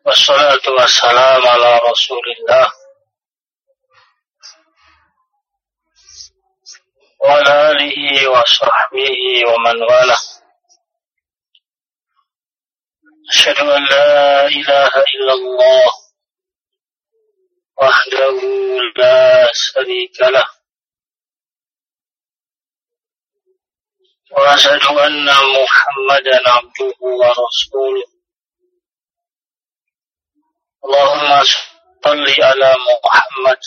Wassalatu wassalamu ala Rasulillah wa ala alihi wa sahbihi wa man wala. Asyhadu an la ilaha illallah wahdahu la syarika lah wa asyhadu anna Muhammadan abduhu wa rasuluh. Allahumma shalli ala Muhammad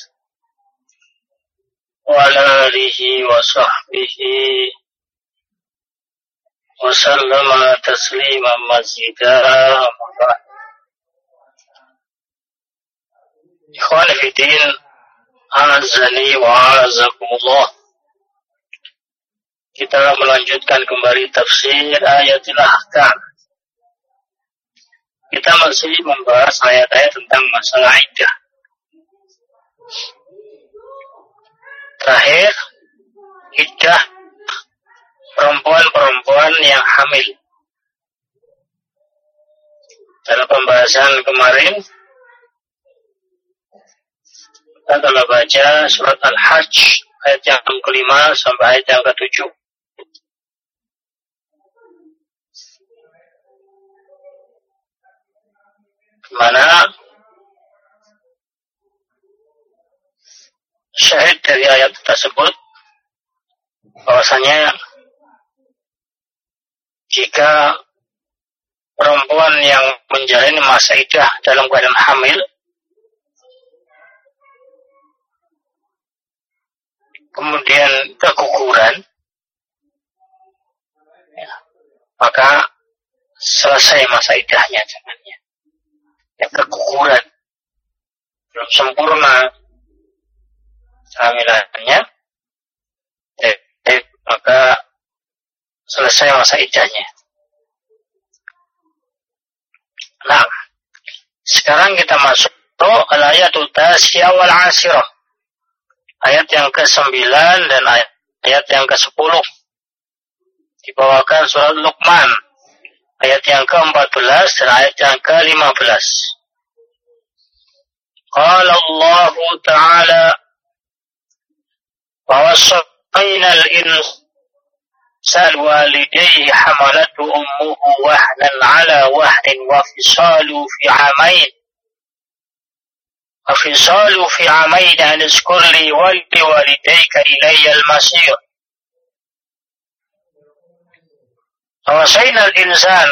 wa ala alihi wa sahbihi wa sallama tasliman mazidah. Ikhwan fillah, azani wa azakumullah. Kita melanjutkan kembali tafsir ayatul ahkam. Kita masih membahas ayat-ayat tentang masalah iddah. Terakhir, iddah perempuan-perempuan yang hamil. Dalam pembahasan kemarin, kita telah baca surat Al-Hajj ayat yang ke-5 sampai ayat yang ke-7. Mana syahid dari ayat tersebut bahwasanya jika perempuan yang menjalani masa iddah dalam keadaan hamil kemudian keguguran, ya, maka selesai masa iddahnya. Yang keguguran belum sempurna kehamilannya, maka selesai masa iddahnya. Nah, sekarang kita masuk ke ayatul tasya wal asirah, ayat yang ke-9 dan ayat yang ke-10. Dibawakan surat Luqman ayat yang ke-14 dan ayat yang ke-15. Qala Allah Ta'ala wa wassayna al-insana walidayhi hamalathu ummuhu wahnan ala wahnin wa fisalu fi amain an ishkur li wa liwalidayka ilayya al-masir. Wasainal insan,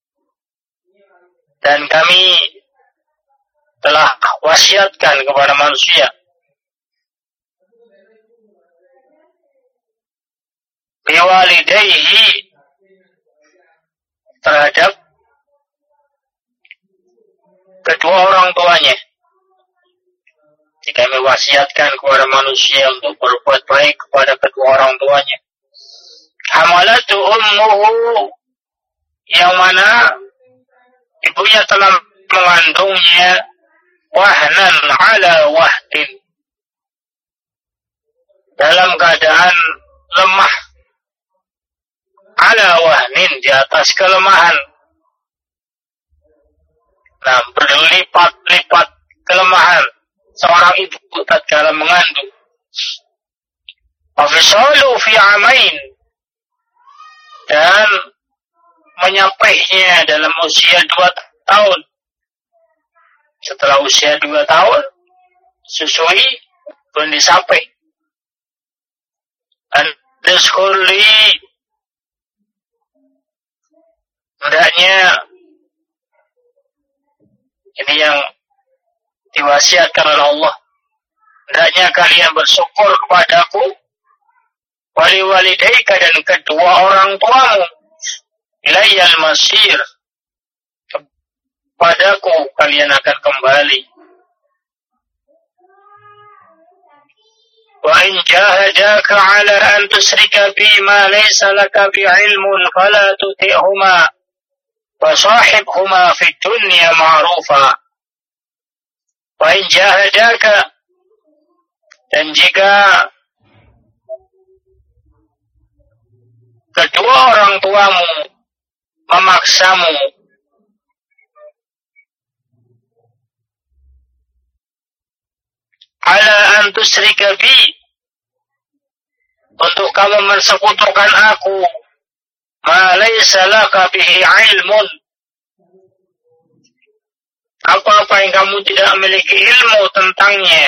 dan kami telah wasiatkan kepada manusia biwalidayhi, terhadap kedua orang tuanya. Kami wasiatkan kepada manusia untuk berbuat baik kepada kedua orang tuanya. Hamalatu ummuhu, yang mana ibunya telah mengandungnya, wahnan ala wahdin, dalam keadaan lemah, ala wahnin, di atas kelemahan. Nah, berlipat-lipat kelemahan seorang ibu tatkala mengandung. Wa fisalu fi amain, dan menyampainya dalam usia 2 tahun. Setelah usia 2 tahun, susui belum disampai. Andeskuli, hendaknya, ini yang diwasiatkan oleh Allah, hendaknya kalian bersyukur kepadaku, wali walidayka, dan kedua orang tuamu, ilayyal masir, kepadaku kalian akan kembali. Wa in jahadaka ala an tusrika bima laysa laka bi'ilmun fala tuti'huma wa sahibhuma fid dunya ma'rufa. Wa in jahadaka, dan jika kedua orang tuamu memaksamu tusyrika bi, untuk kamu mensekutukan aku, ma laysa laka bihi ilmun, apa-apa yang kamu tidak memiliki ilmu tentangnya.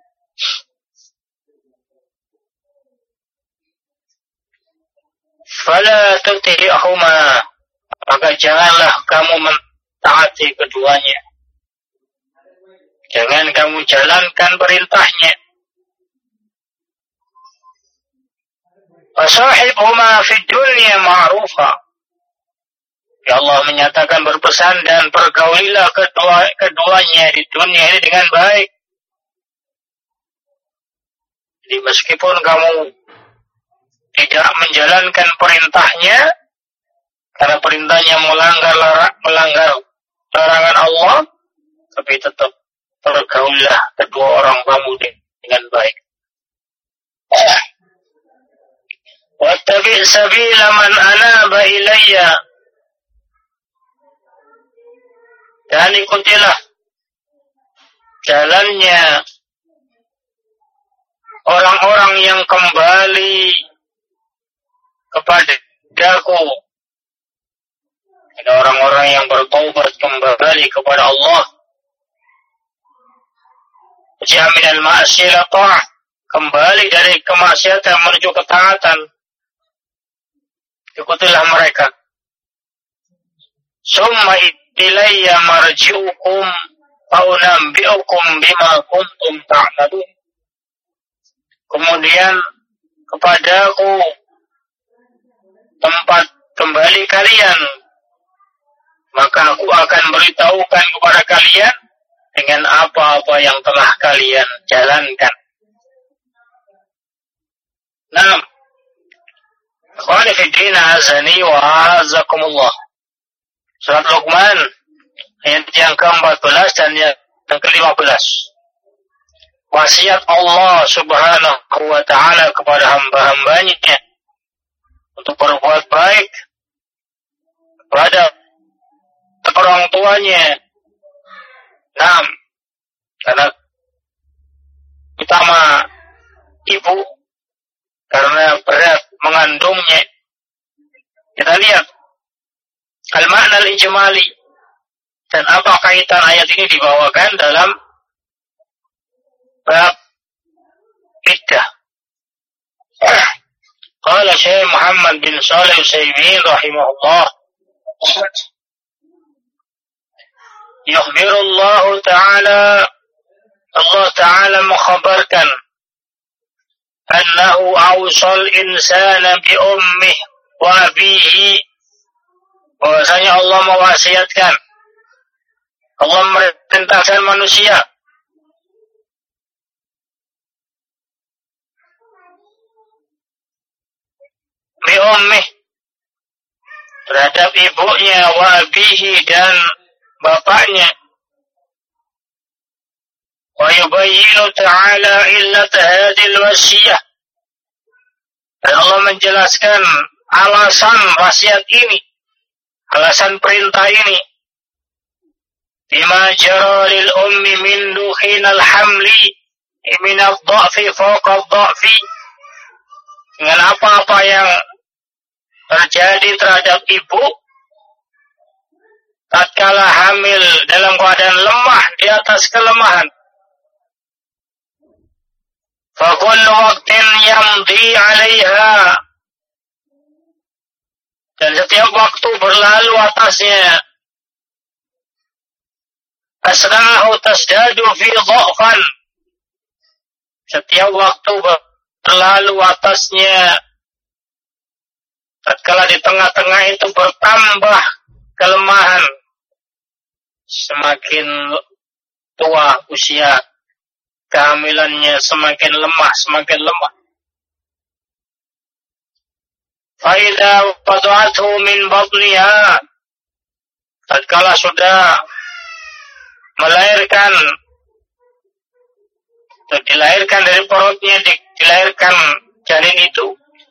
Fala tuti'huma, maka janganlah kamu mentaati keduanya. Jangan kamu jalankan perintahnya. Fasahibhuma fid dunya ma'rufa. Ya Allah menyatakan berpesan dan pergaulilah keduanya di dunia ini dengan baik. Jadi meskipun kamu tidak menjalankan perintahnya, karena perintahnya melanggar larangan Allah, tapi tetap pergaulilah kedua orang kamu dengan baik. Wattabi' sabila man anaba ilayya, dan ikutilah jalannya orang-orang yang kembali kepadaku. Ada orang-orang yang bertaubat kembali kepada Allah. Jaminal ma'asyilah ta'ah, kembali dari kemaksiatan menuju ketaatan. Ikutilah mereka. Summa ilayya marji'ukum fa'unabbi'ukum bima kuntum ta'malun. Kemudian kepadaku tempat kembali kalian, maka aku akan beritahukan kepada kalian dengan apa-apa yang telah kalian jalankan. Nah, ikhwani fi din, azani wa azakumullah. Surat Luqman ayat yang ke-14 dan yang ke-15. Wasiat Allah Subhanahu wa taala kepada hamba-hambanya untuk berbuat baik kepada orang tuanya. Nah, karena utama ibu, karena berat mengandungnya. Kita lihat al-makna al-ijmali, dan apa kaitan ayat ini dibawakan dalam bab iddah. Qala Syekh Muhammad bin Shalih Al-Utsaimin rahimahullah, yukhbirullahu ta'ala, Allah Ta'ala mengkhabarkan, annahu awsal insana bi ummih wa abihi, bahwasanya Allah mewasiatkan, Allah memerintahkan manusia bi ummih, terhadap ibunya, wa abihi, dan bapaknya. Wa yubayyinu ta'ala illat hadhil wasiyah, dan Allah menjelaskan alasan wasiat ini, alasan perintah ini. Bima jara lil ummi min dukhinal hamli min ad-dha'fi fawqa ad-dha'fi, dengan apa-apa yang terjadi terhadap ibu tatkala hamil dalam keadaan lemah di atas kelemahan. Fa kullu waqtin yamdi 'alaiha, dan setiap waktu berlalu atasnya. Asra'u tasdadu fi dha'fan, setiap waktu berlalu atasnya, tatkala di tengah-tengah itu bertambah kelemahan. Semakin tua usia, kehamilannya semakin lemah, semakin lemah. Fa'idha wada'athu min batniha, tatkala sudah melahirkan, dilahirkan dari perutnya, dilahirkan janin itu,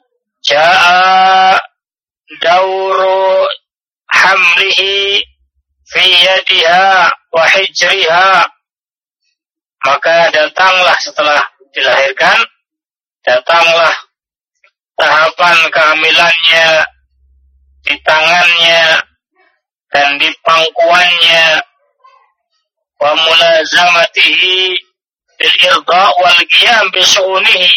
ja'a dauru hamlihi fi yadiha wa hijriha, maka datanglah setelah dilahirkan, datanglah tahapan kehamilannya di tangannya dan di pangkuannya, wa mulazamatihi bil irda wal qiyam bi su'unihi.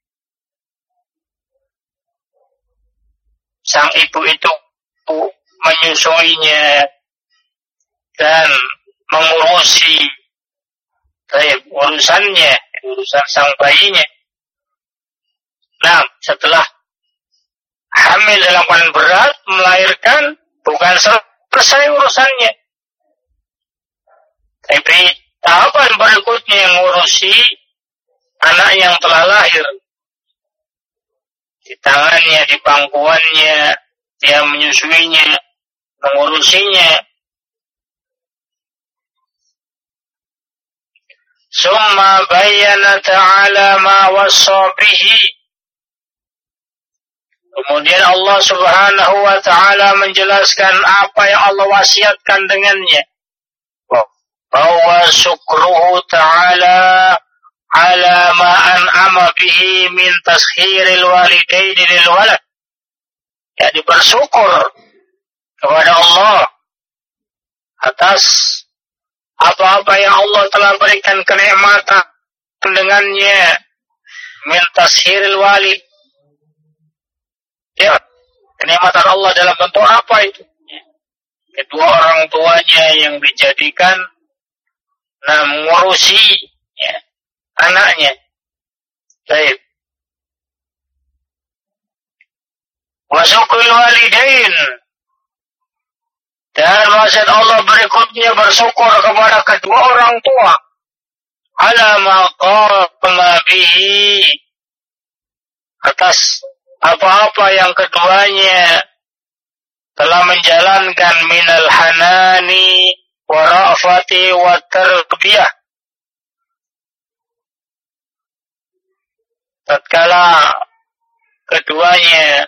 Sang ibu itu menyusuinya dan mengurusi urusan sang bayinya. Nah, setelah hamil dalam keadaan berat, melahirkan, bukan selesai urusannya. Tapi tahapan berikutnya yang ngurusi anak yang telah lahir. Di tangannya, di pangkuannya, dia menyusuinya, mengurusinya. Summa bayyana ta'ala ma wassa bihi. Kemudian Allah Subhanahu wa ta'ala menjelaskan apa yang Allah wasiatkan dengannya. Bahwa syukruhu ta'ala ala ma an'ama bihi min tashiril walidaini lil walad. Jadi bersyukur kepada Allah atas apa-apa yang Allah telah berikan kenikmatan dengannya, min tashiril walid. Ya, kenikmatan Allah dalam bentuk apa itu? Kedua orang tuanya yang dijadikan mengurusi anaknya. Baik. Wa syukrul walidain. Dan wasiat Allah berikutnya bersyukur kepada kedua orang tua. Ala ma qama bihi. Atas apa-apa yang keduanya telah menjalankan minal hanani wa ra'fati wa tarbiyah. Tatkala keduanya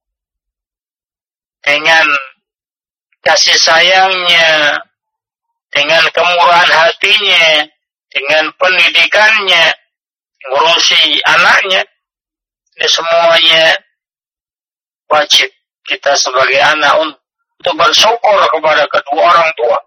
dengan kasih sayangnya, dengan kemurahan hatinya, dengan pendidikannya, ngurusi anaknya, ini semuanya wajib kita sebagai anak untuk bersyukur kepada kedua orang tua.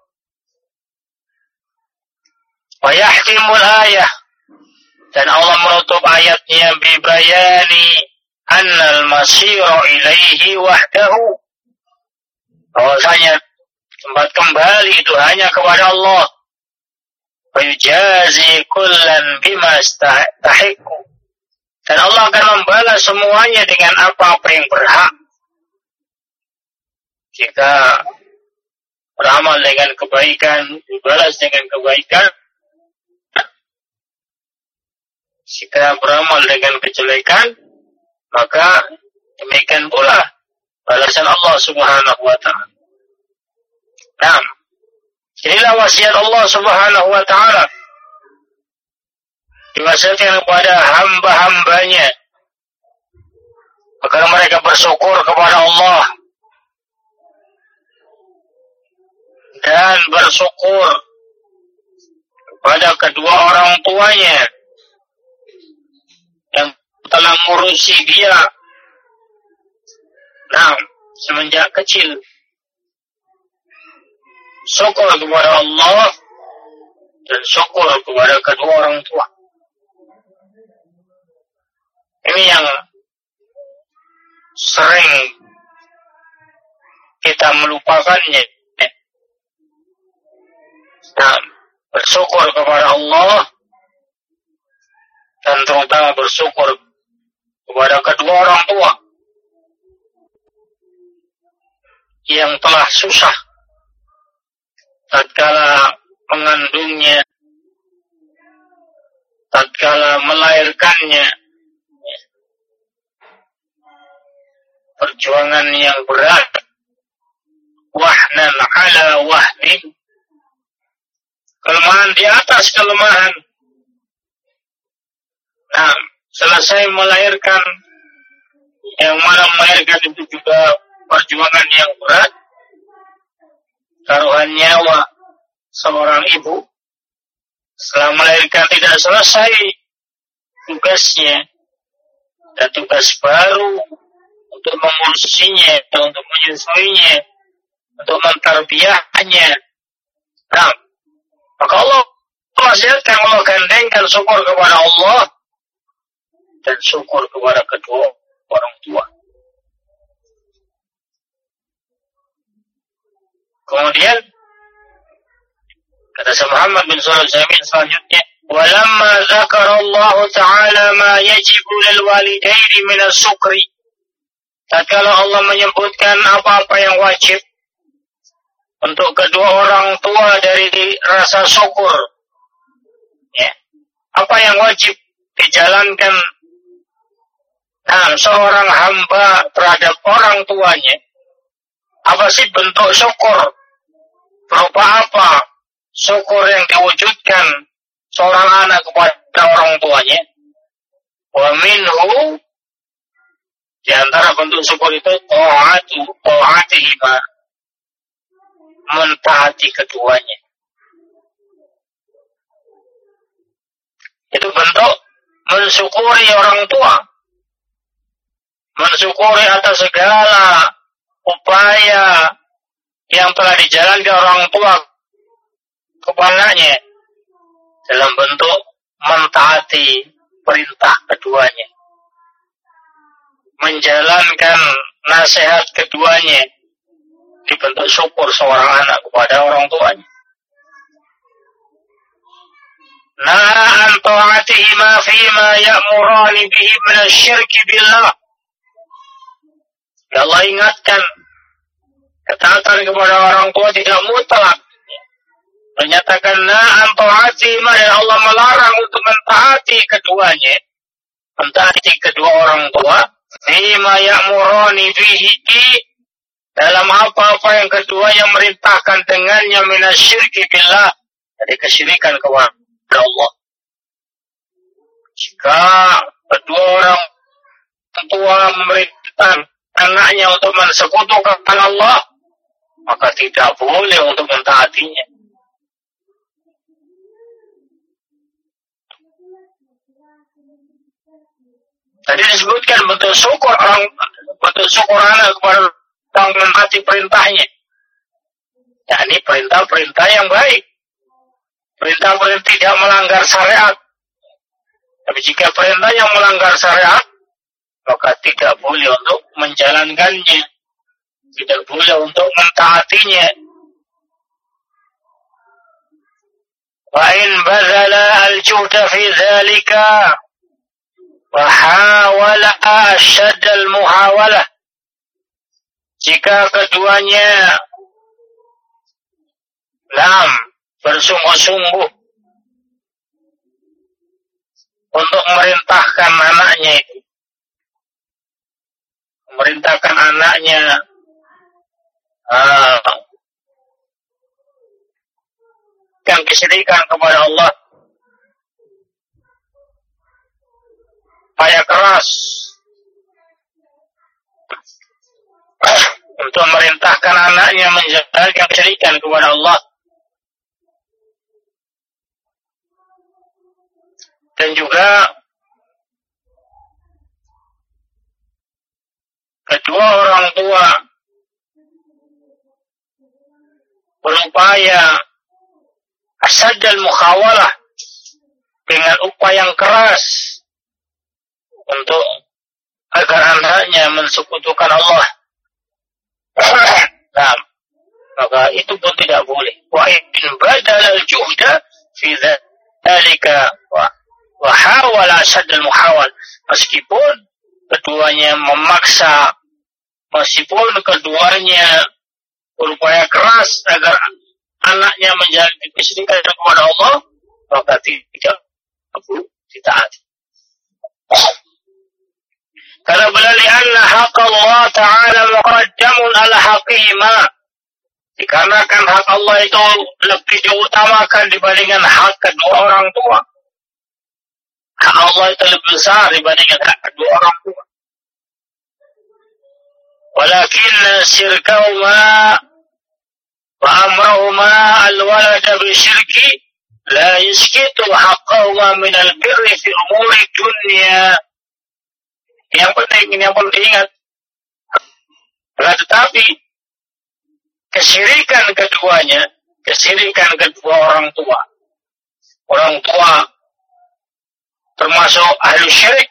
Wa yahtimul ayah. Dan Allah menutup ayatnya bibayani annal masira ilaihi wahdahu. Bahwasanya tempat kembali itu hanya kepada Allah. Wa yujazi kullan bima yastahiqu. Dan Allah akan membalas semuanya dengan apa-apa yang berhak. Jika beramal dengan kebaikan, dibalas dengan kebaikan. Jika beramal dengan kejelekan, maka demikian pula balasan Allah Subhanahu wa ta'ala. Nah, inilah wasiat Allah Subhanahu wa ta'ala. Diwasiatkan kepada hamba-hambanya agar mereka bersyukur kepada Allah dan bersyukur kepada kedua orang tuanya yang telah mengurusi dia semenjak kecil. Syukur kepada Allah dan syukur kepada kedua orang tua. Ini yang sering kita melupakannya. Bersyukur kepada Allah dan terutama bersyukur kepada kedua orang tua yang telah susah tatkala mengandungnya, tatkala melahirkannya, perjuangan yang berat, wahnan ala wahnin, kelemahan di atas kelemahan. Selesai melahirkan, yang mana melahirkan itu juga perjuangan yang berat, taruhan nyawa seorang ibu. Setelah melahirkan tidak selesai tugasnya dan tugas baru untuk mengurusinya, untuk menyusuinya, untuk mentarbiyahnya. Nah, maka Allah wasiatkan, Allah gandengkan syukur kepada Allah dan syukur kepada kedua orang tua. Kemudian kata Syekh Muhammad bin Shalih Al-Utsaimin selanjutnya, walamma dzakara Allah Ta'ala ma yajibu lil walidaini min as-sukri. Tatkala Allah menyebutkan apa-apa yang wajib untuk kedua orang tua dari rasa syukur, ya, apa yang wajib dijalankan seorang hamba terhadap orang tuanya, apa sih bentuk syukur, berupa apa syukur yang diwujudkan seorang anak kepada orang tuanya. Wa minhu, di antara bentuk syukur itu ta'atihima, mentaati keduanya. Itu bentuk mensyukuri orang tua, mensyukuri atas segala upaya yang telah dijalankan orang tua kepadanya dalam bentuk mentaati perintah keduanya, menjalankan nasihat keduanya, dibentuk syukur seorang anak kepada orang tuanya. Na'a an ta'atihima fima ya'murani bihi min asy-syirki billah. Ya Allah ingatkan, ketaatan kepada orang tua tidak mutlak. Menyatakan na'an ta'atihima, dan Allah melarang untuk mentaati keduanya, mentaati kedua orang tua, fima ya'murani bihi, dalam apa-apa yang keduanya merintahkan dengannya minasyirki billah, dari kesyirikan kepada Allah. Jika kedua orang tua memerintahkan anaknya untuk mensekutukan Allah, maka tidak boleh untuk mentaatinya. Tadi disebutkan bentuk syukur anak kepada orang mentaati perintahnya. Ini perintah-perintah yang baik. Perintah-perintah tidak melanggar syariat. Tapi jika perintah yang melanggar syariat, maka tidak boleh untuk menjalankannya. Tidak boleh untuk mentaatinya. Wa in bazala al-juhda fi dzalika wa hawala ashadd al-muhawalah. Jika keduanya bersungguh-sungguh untuk memerintahkan anaknya itu, memerintahkan anaknya yang kesyirikan kepada Allah, upaya keras untuk memerintahkan anaknya menjalankan kesyirikan kepada Allah, dan juga kedua orang tua berupaya asaddal mukhawalah, dengan upaya yang keras untuk agar anaknya mensekutukan Allah. Nah, maka itu pun tidak boleh. Wa in badal al-juhda fi dzalika wa hawala asaddal muhawal, meskipun keduanya memaksa, meskipun keduanya berupaya keras agar anaknya menjalani kesyirikan kepada Allah, maka tidak perlu ditaati. Karena lianna haq Allah Ta'ala muqaddamun ala haqihima, dikarenakan hak Allah itu lebih diutamakan dibandingkan hak kedua orang tua. Hak Allah itu lebih besar dibandingkan hak kedua orang tua. Walakin syirkahuma wa amrahuma al-walada bisyirki la yusqitu haqqahuma min al-birri fi umuri dunya. Yang penting ini yang perlu diingat. Tetapi kesyirikan keduanya, kesyirikan kedua orang tua termasuk ahli syirik.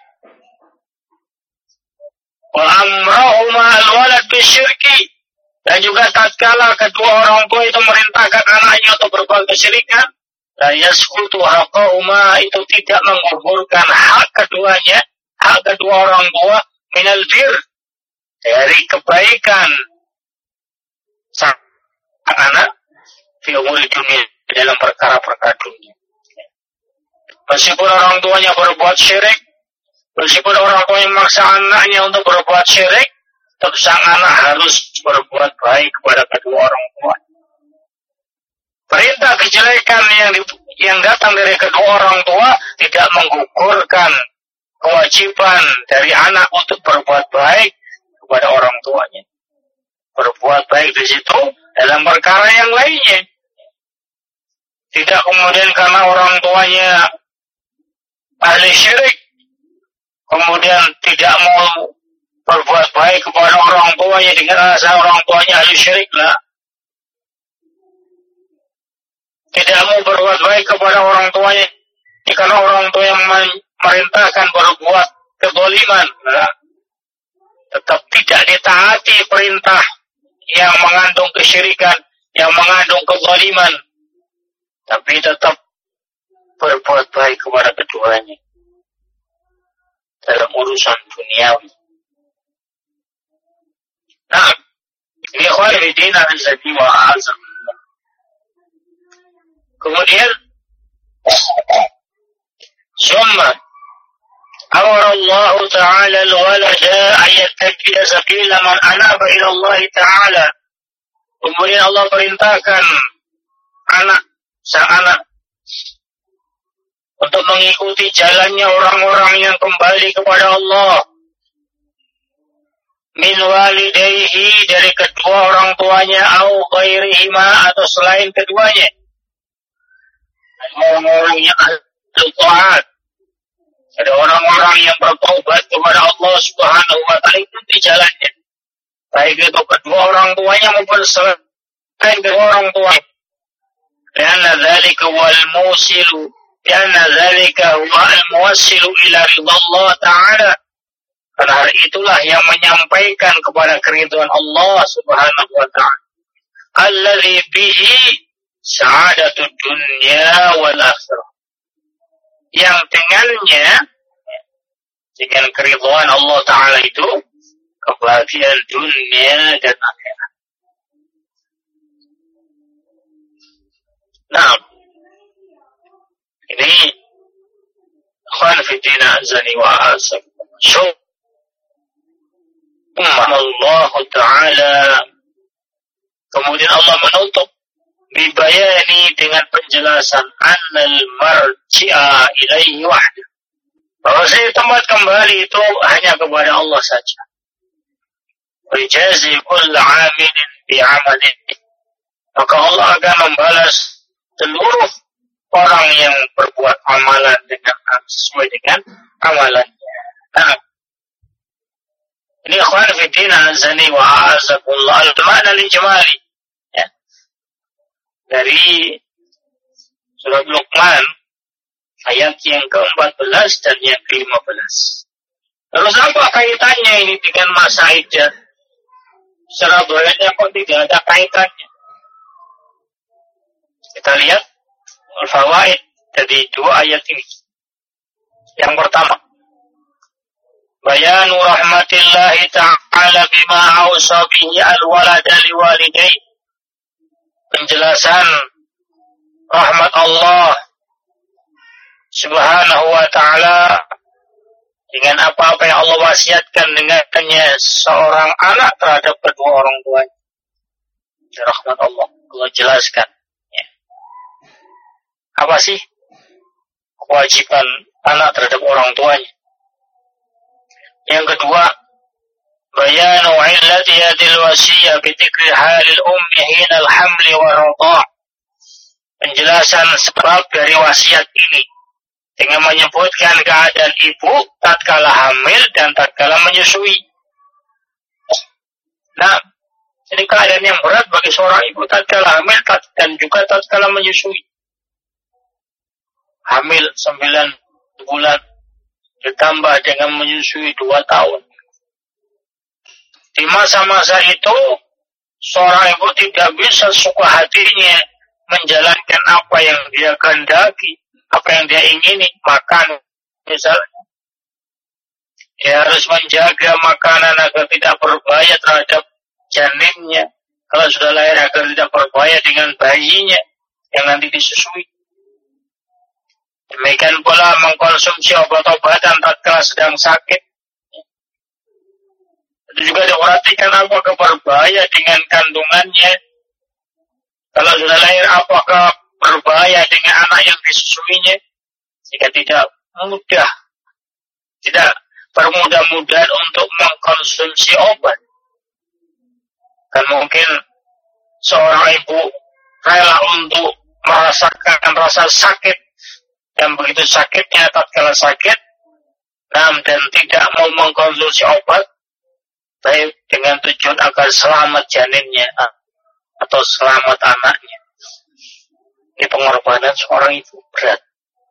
Wa amrahuma al-walad bisyirki, dan juga tatkala kedua orang tua itu merintahkan anaknya untuk berbuat kesyirikan, la yasqutu haqqahuma, itu tidak menggugurkan hak keduanya, hak kedua orang tua minal bir, dari kebaikan sang anak fi umuri dunia, dalam perkara-perkara dunia. Meskipun orang tuanya berbuat syirik, meskipun orang tuanya memaksa anaknya untuk berbuat syirik, tetap sang anak harus berbuat baik kepada kedua orang tua. Perintah kejelekan yang datang dari kedua orang tua tidak menggugurkan kewajiban dari anak untuk berbuat baik kepada orang tuanya. Berbuat baik di situ dalam perkara yang lainnya. Tidak kemudian karena orang tuanya ahli syirik, kemudian tidak mau berbuat baik kepada orang tuanya dengan alasan orang tuanya ahli syirik lah. Tidak mau berbuat baik kepada orang tuanya karena orang tua yang merintahkan berbuat kezaliman, lah. Tetap tidak ditaati perintah yang mengandung kesyirikan, yang mengandung kezaliman, tapi tetap berbuat baik kepada keduanya dalam urusan duniawi. Nah, ini khalifidin al-zati wa azam. Kemudian summa amara Allah Ta'ala al-walada ayyattabi'a sabila man anaba ila Allah Ta'ala. Kemudian Allah perintahkan sang anak untuk mengikuti jalannya orang-orang yang kembali kepada Allah. Min walidayhi, dari kedua orang tuanya, au ghairihima, atau selain keduanya. Orang-orang yang ahli taat, ada orang-orang yang bertaubat kepada Allah Subhanahu wa Ta'ala, ikuti jalannya. Baik itu kedua orang tuanya maupun selain kedua orang tuanya. Karena dzalika wal musilu, karena dzalika wal muwassilu ila ridha Allah Ta'ala. Karena hal itulah yang menyampaikan kepada keridhaan Allah Subhanahu wa Ta'ala. Alladzi bihi sa'adatud dunya wal akhirah. Yang dengannya, dengan keridhaan Allah Ta'ala itu, kebahagiaan dunia dan akhirat. Nah, ini ikhwan fillah azani wa azam. Allah Ta'ala, kemudian Allah menutup bibayani, dengan penjelasan annal marji'a ilaihi wahda, bahwa tempat kembali itu hanya kepada Allah saja. Wajazi kull 'amilin bi'amalihi, maka Allah akan membalas seluruh orang yang berbuat amalan sesuai dengan amalannya. Nah, ini ikhwan fillah azani wa azakumullah, al-ma'na al-ijmali, ya, dari surat Luqman ayat yang ke-14 dan yang ke-15. Terus apa kaitannya ini dengan masa iddah? Secara doanya kok tidak ada kaitannya? Kita lihat al-fawaid dari dua ayat ini. Yang pertama, bayanu rahmatillahi ta'ala bima awsa bihi al-walada liwalidayhi. Penjelasan rahmat Allah Subhanahu wa Ta'ala dengan apa-apa yang Allah wasiatkan dengannya seorang anak terhadap kedua orang tuanya. Rahmat Allah jelaskan. Ya. Apa sih kewajiban anak terhadap orang tuanya? Yang kedua, bayanu illati hadil wasiyah bi dzikri halil ummi hina al-hamli wa radha'. penjelasan sebab dari wasiat ini dengan menyebutkan keadaan ibu tatkala hamil dan tatkala menyusui. Nah, ini keadaan yang berat bagi seorang ibu tatkala hamil dan juga tatkala menyusui. Hamil 9 bulan ditambah dengan menyusui 2 tahun. Di masa-masa itu seorang ibu tidak bisa suka hatinya menjalankan apa yang dia kehendaki, apa yang dia ingini, makan misalnya. Dia harus menjaga makanan agar tidak berbahaya terhadap janinnya. Kalau sudah lahir agar tidak berbahaya dengan bayinya yang nanti disusui. Demikian pula mengkonsumsi obat-obatan tatkala sedang sakit. Itu juga diperhatikan apakah berbahaya dengan kandungannya. Kalau sudah lahir apakah berbahaya dengan anak yang disusuinya. Jika tidak bermudah-mudahan untuk mengkonsumsi obat. Dan mungkin seorang ibu rela untuk merasakan rasa sakit yang begitu sakitnya tatkala sakit, dan tidak mau mengkonsumsi obat, baik dengan tujuan agar selamat janinnya atau selamat anaknya. Ini pengorbanan seorang ibu berat.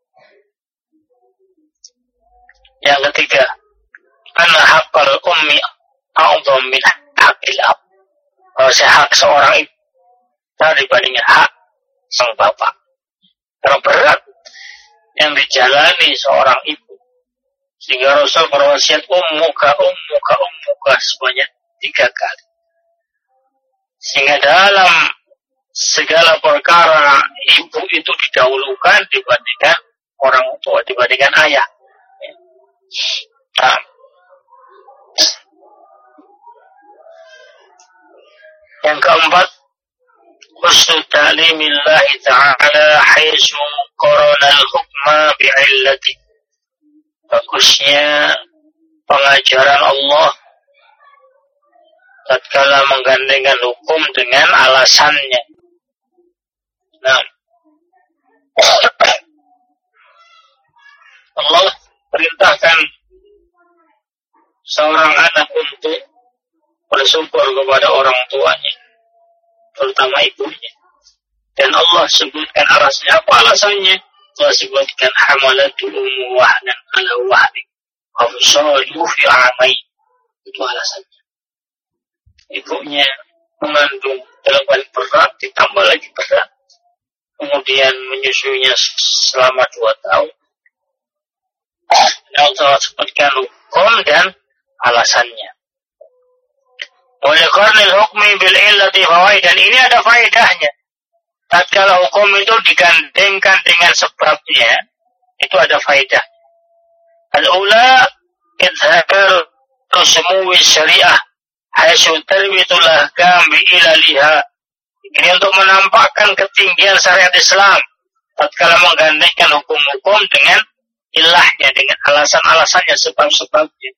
Yang ketiga, anna haqqal ummi a'dham min haqqil ab. Hak seorang ibu dibandingkan hak sang bapak. Karena berat yang dijalani seorang ibu. Sehingga Rasul berwasiat ummuka sebanyak 3 kali. Sehingga dalam segala perkara ibu itu didahulukan dibandingkan orang tua, dibandingkan ayah. Nah. Yang keempat, husnul ta'limillahi ta'ala haitsu qarana al-hukma bi'illati. Bagusnya pengajaran Allah tatkala menggandengkan hukum dengan alasannya. Nah, Allah perintahkan seorang anak untuk bersyukur kepada orang tuanya, terutama ibunya. Dan Allah sebutkan alasannya. Apa alasannya? Allah sebutkan hamalatu ummu wahnan ala wahni wa fisaluhu fi amain. Itu alasannya. Ibunya mengandung dalam hal berat, ditambah lagi berat. Kemudian menyusuinya selama 2 tahun. Allah sebutkan hukum dan alasannya. Oleh karena hukmi bil illati fawaid, dan ini ada faedahnya. Tatkala hukum itu digandengkan dengan sebabnya, itu ada faedah. Al-ula izhar sumui syariah haitsu tarbitul ahkam bi ilaliha. Ini untuk menampakkan ketinggian syariat Islam tatkala menggandengkan hukum-hukum dengan ilahnya, dengan alasan-alasannya, sebab-sebabnya.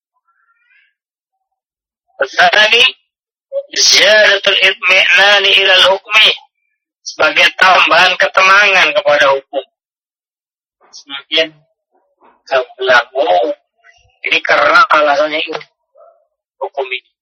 Tsani ziyadatul itmi'nani ila al-hukmi, sebagai tambahan ketenangan kepada hukum. Semakin gamblang, ini karena alasannya ini hukum ini.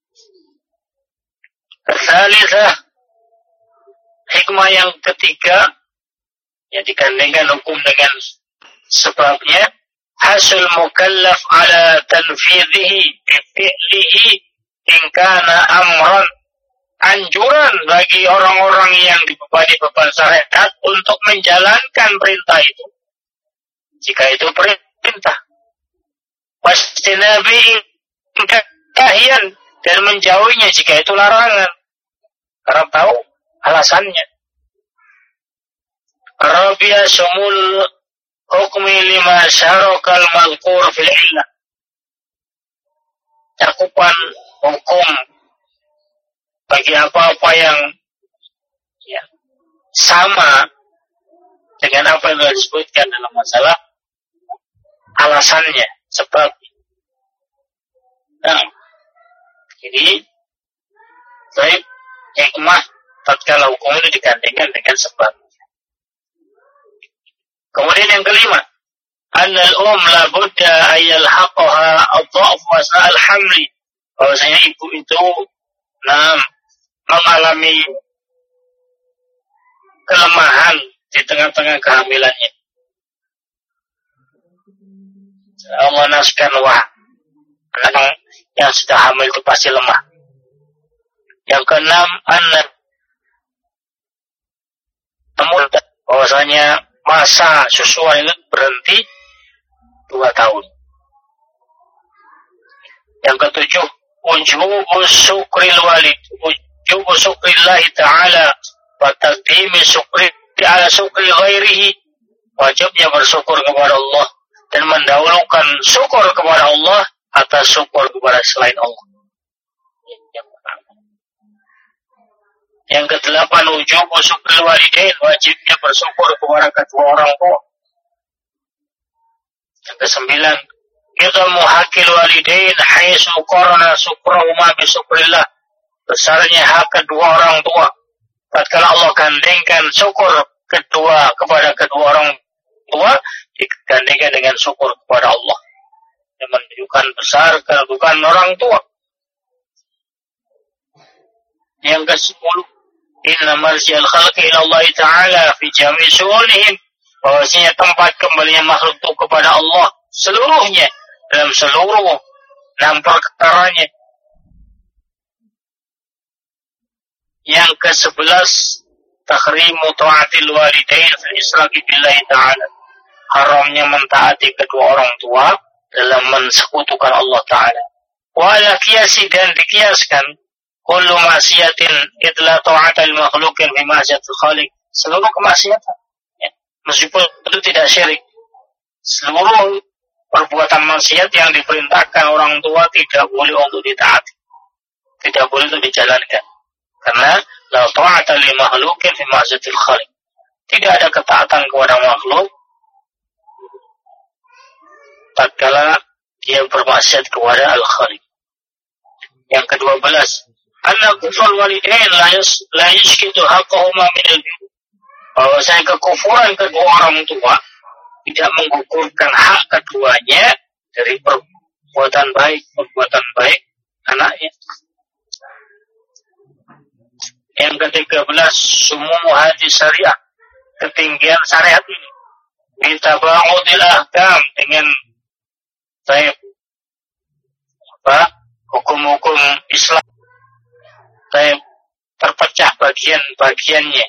Kesalisa, hikmah yang ketiga yang digandengkan hukum dengan sebabnya, hasil mukallaf ala tanfidhihi bifi'lihi in kana amran, anjuran bagi orang-orang yang dibebani beban syariat untuk menjalankan perintah itu, jika itu perintah. Wastinabi kahyan, dan menjauhinya jika itu larangan, karena tahu alasannya. Rabi'a sumul hukmi lima syarakal mazkur fil illah, cakupan hukum bagi apa-apa yang sama dengan apa yang disebutkan dalam masalah alasannya, sebab. Nah, jadi baik hikmah tatkala hukum itu digandengkan dengan sebab. Kemudian yang kelima, annal la budda ayyalhaqaha ad-dha'f wa sa'al hamli. Bahwasanya ibu itu mengalami kelemahan di tengah-tengah kehamilannya. Menaskan anak yang sudah hamil itu pasti lemah. Yang keenam, bahwasanya masa susuan itu berhenti 2 tahun. Yang ketujuh, wujubu syukril walid, wujubu syukrillahi ta'ala wa taqdimi syukri ala syukri ghairihi. Wajibnya bersyukur kepada Allah dan mendahulukan syukur kepada Allah atas syukur kepada selain Allah. Yang kedelapan, wujubu syukril walidain, wajibnya bersyukur kepada kedua orang tua. Yang kesembilan, idhamu haqqil walidain haitsu qarana syukrahuma bi syukrillah. Besarnya hak kedua orang tua tatkala Allah gandengkan syukur kedua kepada kedua orang tua digandengkan dengan syukur kepada Allah. Yang menunjukkan besar kedudukan orang tua. Yang ke-10, inna marji'al khalqi ila Allah Ta'ala fi jami' syu'unihim. Bahwasanya tempat kembalinya makhluk itu kepada Allah seluruhnya, dalam seluruh perkaranya. Yang ke-11, takhrimu ta'atil walidain fil israqi billahi ta'ala. Haramnya mentaati kedua orang tua dalam mensekutukan Allah Ta'ala. Wa ala qiyasi, dan dikiaskan kullu ma'siyatin idla ta'atal makhlukin fi ma'siyatil khaliq. Seluruh kemaksiatan, ya, meskipun itu tidak syirik, seluruh perbuatan maksiat yang diperintahkan orang tua tidak boleh untuk ditaati, tidak boleh untuk dijalankan. Karena la ta'ata li makhluqin fi ma'siyatil khaliq. Tidak ada ketaatan kepada makhluk tatkala dia bermaksiat kepada al-khaliq. Yang ke-12, anna kufrul walidain la yashkitu haqqahuma min al-bir. Bahwasanya kekufuran kedua orang tua tidak menggugurkan hak keduanya dari perbuatan baik anaknya. Yang ke-13, sumuh hadis syariah, ketinggian syariat ini. Bitaba'udil ahkam, dengan hukum-hukum Islam terpecah bagian-bagiannya.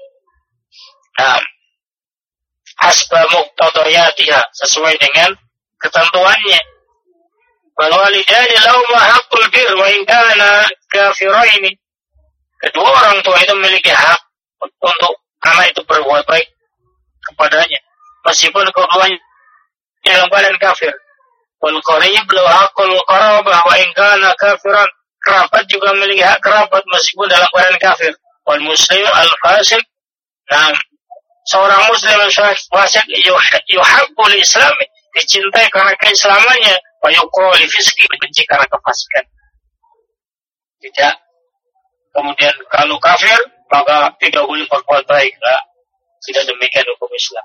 Hasba muqtadayatiha, sesuai dengan ketentuannya. Wal walidani lahuma haqqul bir wa in kana kafiraini. Kedua orang tua itu memiliki hak untuk anak itu berbuat baik kepadanya, meskipun keduanya dalam keadaan kafir. Wal qarib lahu haqqul qarabah wa in kana kafiran. Kerabat juga memiliki hak kerabat meskipun dalam keadaan kafir. Wal muslim al fasik, seorang muslim fasik yuhabbu li islami, dicintai karena keislamannya, wa yuqra li fisqi, dibenci karena kefasikan. Tidak. Kemudian kalau kafir maka tidak boleh berbuat baik. Tidak demikian hukum Islam.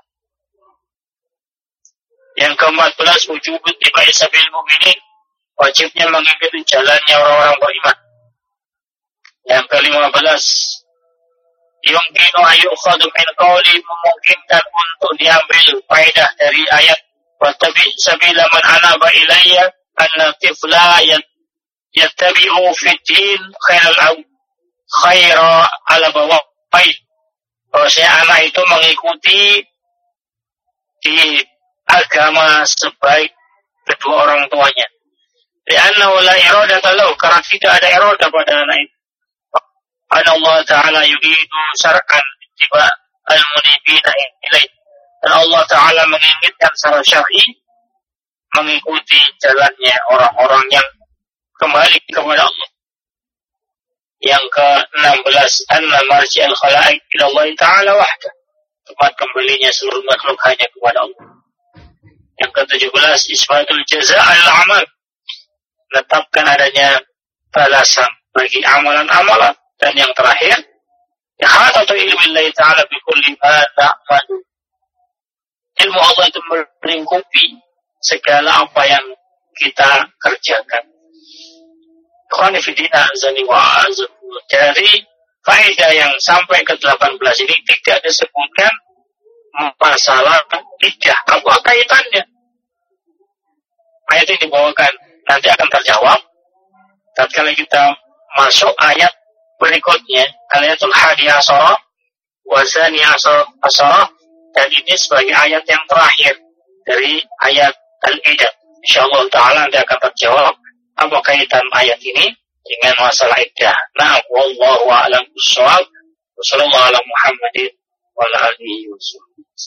Yang ke-14, wujub ittiba'i sabil mu'minin, wajibnya mengikuti jalannya orang-orang beriman. Yang ke-15, yumkinu ayyukhadhu min qawli, memungkinkan untuk diambil faedah dari ayat wattabi' sabila man anaba ilayya anna tifla yattabi'u fid din khaira ala bawai. Bahwasanya anak itu mengikuti di agama sebaik kedua orang tuanya. Li'annahu la iradata lahu, karena tidak ada iradah pada anak itu. Allah Ta'ala yuridu syar'an ittiba al-munibina ilaih. Dan Allah Ta'ala menginginkan secara syar'i mengikuti jalannya orang-orang yang kembali kepada Allah. Yang ke-16, anna marji'al khalaiq ila Allah Ta'ala wahdah, tempat kembalinya seluruh makhluk hanya kepada Allah. Yang ke-17, isbatul jaza' al-amal, menetapkan adanya balasan bagi amalan-amalan. Dan yang terakhir, ihatatu ilmi Allah Ta'ala bi kulli ma ta'malu, ilmu Allah itu melingkupi segala apa yang kita kerjakan. Khonifidina azani wa azani. Dari faedah yang sampai ke 18 ini tidak disebutkan masalah lidah. Apa kaitannya? Ayat ini dibawakan nanti akan terjawab tatkala kita masuk ayat berikutnya, ayatul hadiyah asara wa zaniyah asara, dan ini sebagai ayat yang terakhir dari ayat al-iddah. Insyaallah taala nanti akan terjawab apa kaitan ayat ini dengan masalah iddah. Nah, wallahu a'lam bishawab. Wassallallahu ala Muhammadin wa ala alihi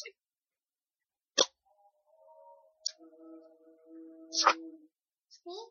wasallam.